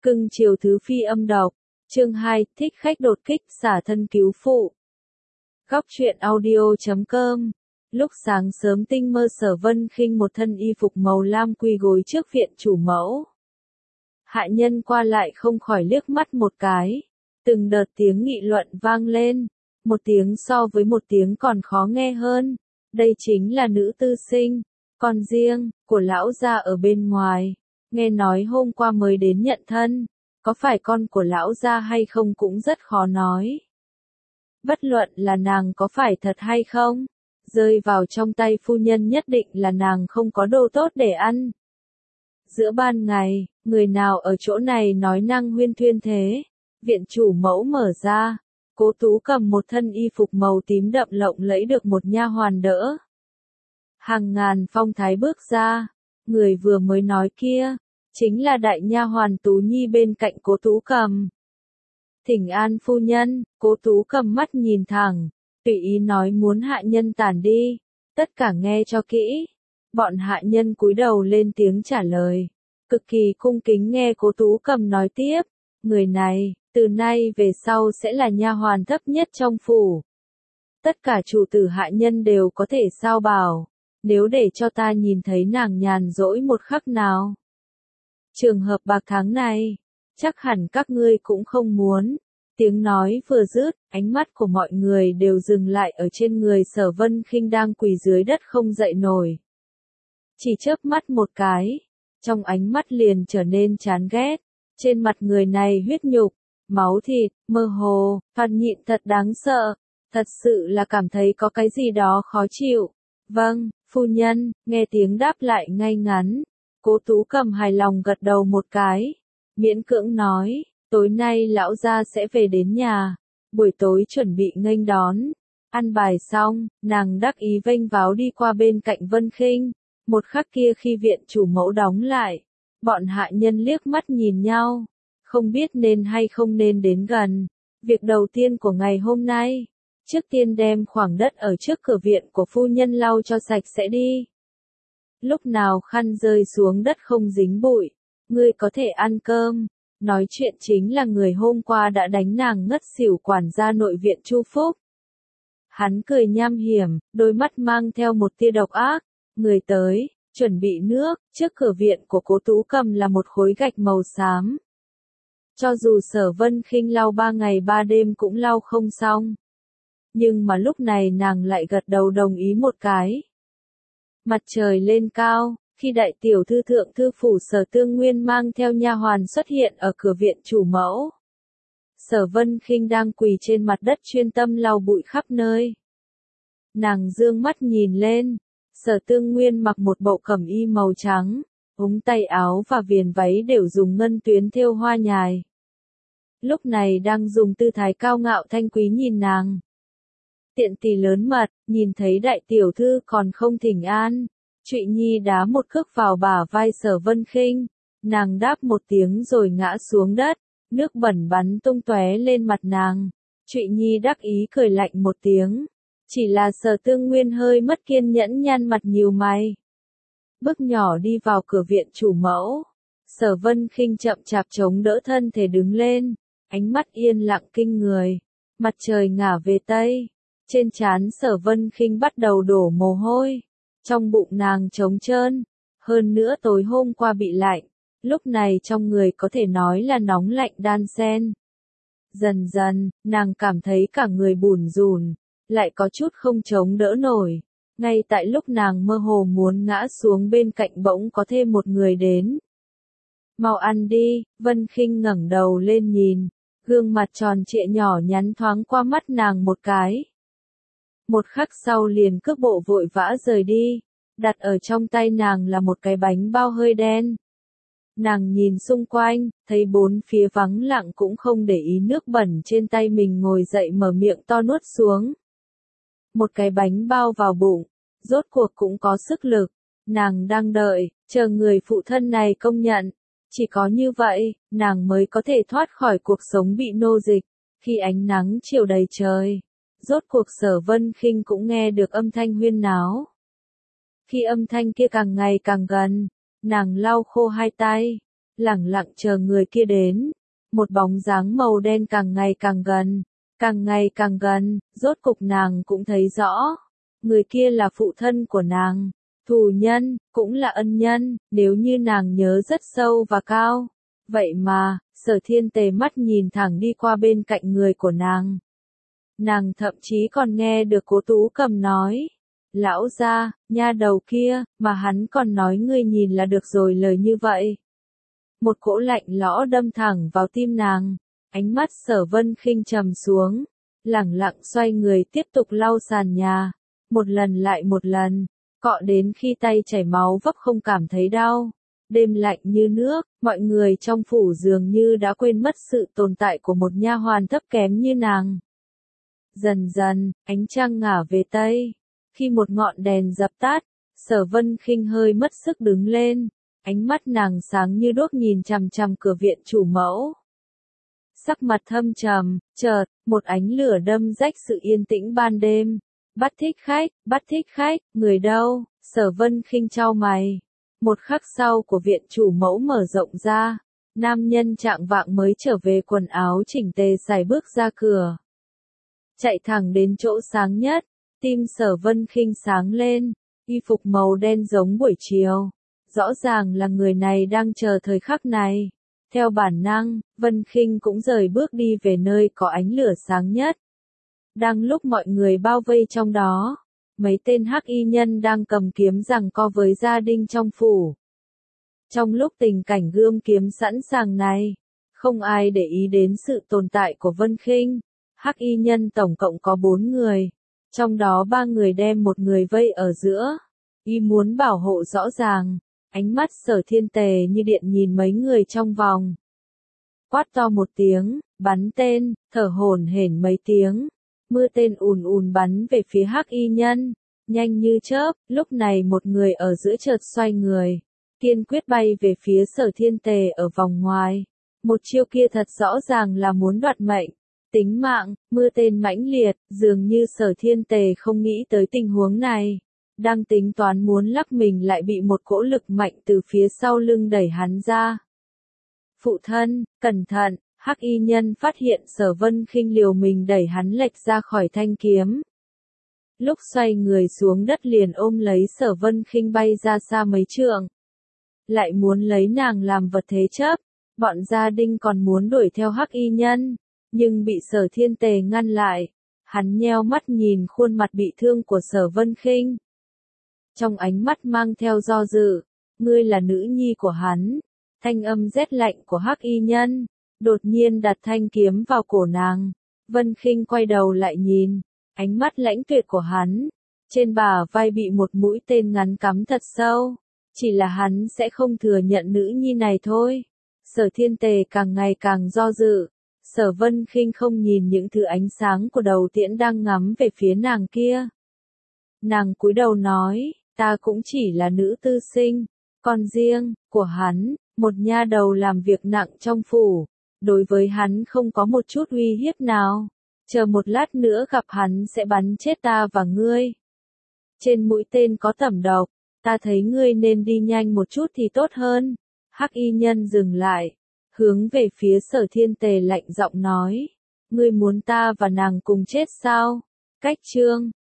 Cưng chiều thứ phi âm độc. Chương 2, thích khách đột kích xả thân cứu phụ. Góc truyện audio.com. Lúc sáng sớm tinh mơ Sở Vân Khinh một thân y phục màu lam quỳ gối trước viện chủ mẫu. Hạ nhân qua lại không khỏi liếc mắt một cái. Từng đợt tiếng nghị luận vang lên. Một tiếng so với một tiếng còn khó nghe hơn. Đây chính là nữ tư sinh, con riêng, của lão gia ở bên ngoài. Nghe nói hôm qua mới đến nhận thân. Có phải con của lão gia hay không cũng rất khó nói. Bất luận là nàng có phải thật hay không, rơi vào trong tay phu nhân nhất định là nàng không có đồ tốt để ăn. Giữa ban ngày, người nào ở chỗ này nói năng huyên thuyên thế? Viện chủ mẫu mở ra, Cố Tú cầm một thân y phục màu tím đậm lộng lẫy được một nha hoàn đỡ. Hàng ngàn phong thái bước ra, người vừa mới nói kia, chính là đại nha hoàn Tú Nhi bên cạnh Cố Tú cầm. Thỉnh an phu nhân, Cố Tú cầm mắt nhìn thẳng, tùy ý nói muốn hạ nhân tản đi, tất cả nghe cho kỹ. Bọn hạ nhân cúi đầu lên tiếng trả lời, cực kỳ cung kính nghe Cố Tú cầm nói tiếp, người này, từ nay về sau sẽ là nha hoàn thấp nhất trong phủ. Tất cả chủ tử hạ nhân đều có thể sao bảo, nếu để cho ta nhìn thấy nàng nhàn rỗi một khắc nào. Trường hợp bạc tháng này, chắc hẳn các ngươi cũng không muốn. Tiếng nói vừa dứt, ánh mắt của mọi người đều dừng lại ở trên người Sở Vân Khinh đang quỳ dưới đất không dậy nổi. Chỉ chớp mắt một cái, trong ánh mắt liền trở nên chán ghét. Trên mặt người này huyết nhục, máu thịt, mơ hồ, phàn nhịn thật đáng sợ. Thật sự là cảm thấy có cái gì đó khó chịu. Vâng, phu nhân, nghe tiếng đáp lại ngay ngắn. Cố Tú cầm hài lòng gật đầu một cái. Miễn cưỡng nói, tối nay lão gia sẽ về đến nhà. Buổi tối chuẩn bị nghênh đón. Ăn bài xong, nàng đắc ý vênh váo đi qua bên cạnh Vân Khinh. Một khắc kia khi viện chủ mẫu đóng lại, bọn hạ nhân liếc mắt nhìn nhau. Không biết nên hay không nên đến gần. Việc đầu tiên của ngày hôm nay, trước tiên đem khoảng đất ở trước cửa viện của phu nhân lau cho sạch sẽ đi. Lúc nào khăn rơi xuống đất không dính bụi, ngươi có thể ăn cơm. Nói chuyện chính là người hôm qua đã đánh nàng ngất xỉu quản gia nội viện Chu Phúc. Hắn cười nham hiểm, đôi mắt mang theo một tia độc ác. Người tới, chuẩn bị nước, trước cửa viện của Cố Tú cầm là một khối gạch màu xám. Cho dù Sở Vân Khinh lau 3 ngày 3 đêm cũng lau không xong. Nhưng mà lúc này nàng lại gật đầu đồng ý một cái. Mặt trời lên cao, khi đại tiểu thư thượng thư phủ Sở Tương Nguyên mang theo nha hoàn xuất hiện ở cửa viện chủ mẫu. Sở Vân Khinh đang quỳ trên mặt đất chuyên tâm lau bụi khắp nơi. Nàng dương mắt nhìn lên, Sở Tương Nguyên mặc một bộ cẩm y màu trắng, ống tay áo và viền váy đều dùng ngân tuyến thêu hoa nhài. Lúc này đang dùng tư thái cao ngạo thanh quý nhìn nàng. Tiện tỳ lớn mật, nhìn thấy đại tiểu thư còn không thỉnh an. Trụy Nhi đá một cước vào bả vai Sở Vân Khinh, nàng đáp một tiếng rồi ngã xuống đất, nước bẩn bắn tung tóe lên mặt nàng. Trụy Nhi đắc ý cười lạnh một tiếng, chỉ là Sở Tương Nguyên hơi mất kiên nhẫn nhăn mặt nhíu mày. Bước nhỏ đi vào cửa viện chủ mẫu, Sở Vân Khinh chậm chạp chống đỡ thân thể đứng lên, ánh mắt yên lặng kinh người. Mặt trời ngả về tây, trên trán Sở Vân Khinh bắt đầu đổ mồ hôi. Trong bụng nàng trống trơn, hơn nữa tối hôm qua bị lạnh, lúc này trong người có thể nói là nóng lạnh đan xen. Dần dần, nàng cảm thấy cả người bủn rủn, lại có chút không chống đỡ nổi. Ngay tại lúc nàng mơ hồ muốn ngã xuống bên cạnh bỗng có thêm một người đến. Mau ăn đi, Vân Khinh ngẩng đầu lên nhìn, gương mặt tròn trịa nhỏ nhắn thoáng qua mắt nàng một cái. Một khắc sau liền cước bộ vội vã rời đi, đặt ở trong tay nàng là một cái bánh bao hơi đen. Nàng nhìn xung quanh, thấy bốn phía vắng lặng cũng không để ý nước bẩn trên tay mình, ngồi dậy mở miệng to nuốt xuống. Một cái bánh bao vào bụng, rốt cuộc cũng có sức lực, nàng đang đợi, chờ người phụ thân này công nhận. Chỉ có như vậy, nàng mới có thể thoát khỏi cuộc sống bị nô dịch. Khi ánh nắng chiều đầy trời, rốt cuộc Sở Vân Khinh cũng nghe được âm thanh huyên náo. Khi âm thanh kia càng ngày càng gần, nàng lau khô hai tay, lẳng lặng chờ người kia đến. Một bóng dáng màu đen càng ngày càng gần, rốt cục nàng cũng thấy rõ. Người kia là phụ thân của nàng, thù nhân, cũng là ân nhân, nếu như nàng nhớ rất sâu và cao. Vậy mà, Sở Thiên Tề mắt nhìn thẳng đi qua bên cạnh người của nàng. Nàng thậm chí còn nghe được Cố Tú Cầm nói, lão gia, nha đầu kia, mà hắn còn nói ngươi nhìn là được rồi lời như vậy. Một cỗ lạnh lẽo đâm thẳng vào tim nàng, ánh mắt Sở Vân Khinh trầm xuống, lẳng lặng xoay người tiếp tục lau sàn nhà, một lần lại một lần, cọ đến khi tay chảy máu vấp không cảm thấy đau. Đêm lạnh như nước, mọi người trong phủ dường như đã quên mất sự tồn tại của một nha hoàn thấp kém như nàng. Dần dần, ánh trăng ngả về tây, khi một ngọn đèn dập tắt, Sở Vân Khinh hơi mất sức đứng lên, ánh mắt nàng sáng như đuốc nhìn chằm chằm cửa viện chủ mẫu. Sắc mặt thâm trầm, chợt, một ánh lửa đâm rách sự yên tĩnh ban đêm. Bắt thích khách, người đâu? Sở Vân Khinh chau mày. Một khắc sau của viện chủ mẫu mở rộng ra, nam nhân trạng vạng mới trở về quần áo chỉnh tề sải bước ra cửa. Chạy thẳng đến chỗ sáng nhất, tim Sở Vân Khinh sáng lên, y phục màu đen giống buổi chiều. Rõ ràng là người này đang chờ thời khắc này. Theo bản năng, Vân Khinh cũng rời bước đi về nơi có ánh lửa sáng nhất. Đang lúc mọi người bao vây trong đó, mấy tên hắc y nhân đang cầm kiếm giằng co với gia đình trong phủ. Trong lúc tình cảnh gươm kiếm sẵn sàng này, không ai để ý đến sự tồn tại của Vân Khinh. Hắc y nhân tổng cộng có 4 người, trong đó 3 người đem một người vây ở giữa. Y muốn bảo hộ rõ ràng, ánh mắt Sở Thiên Tề như điện nhìn mấy người trong vòng. Quát to một tiếng, bắn tên, thở hổn hển mấy tiếng. Mưa tên ùn ùn bắn về phía hắc y nhân, nhanh như chớp, lúc này một người ở giữa chợt xoay người, kiên quyết bay về phía Sở Thiên Tề ở vòng ngoài. Một chiêu kia thật rõ ràng là muốn đoạt mệnh, tính mạng, mưa tên mãnh liệt, dường như Sở Thiên Tề không nghĩ tới tình huống này. Đang tính toán muốn lắc mình lại bị một cỗ lực mạnh từ phía sau lưng đẩy hắn ra. Phụ thân, cẩn thận! Hắc y nhân phát hiện Sở Vân Khinh liều mình đẩy hắn lệch ra khỏi thanh kiếm. Lúc xoay người xuống đất liền ôm lấy Sở Vân Khinh bay ra xa mấy trượng. Lại muốn lấy nàng làm vật thế chấp, bọn gia đình còn muốn đuổi theo hắc y nhân, nhưng bị Sở Thiên Tề ngăn lại. Hắn nheo mắt nhìn khuôn mặt bị thương của Sở Vân Khinh. Trong ánh mắt mang theo do dự, ngươi là nữ nhi của hắn. Thanh âm rét lạnh của hắc y nhân đột nhiên đặt thanh kiếm vào cổ nàng. Vân Khinh quay đầu lại nhìn, ánh mắt lãnh tuyệt của hắn, trên bả vai bị một mũi tên ngắn cắm thật sâu. Chỉ là hắn sẽ không thừa nhận nữ nhi này thôi. Sở Thiên Tề càng ngày càng do dự. Sở Vân Khinh không nhìn những thứ ánh sáng của đầu tiễn đang ngắm về phía nàng kia. Nàng cúi đầu nói, ta cũng chỉ là nữ tư sinh, con riêng của hắn, một nha đầu làm việc nặng trong phủ. Đối với hắn không có một chút uy hiếp nào. Chờ một lát nữa gặp hắn sẽ bắn chết ta và ngươi. Trên mũi tên có tẩm độc, ta thấy ngươi nên đi nhanh một chút thì tốt hơn. Hắc y nhân dừng lại, hướng về phía Sở Thiên Tề lạnh giọng nói. Ngươi muốn ta và nàng cùng chết sao? Cách chương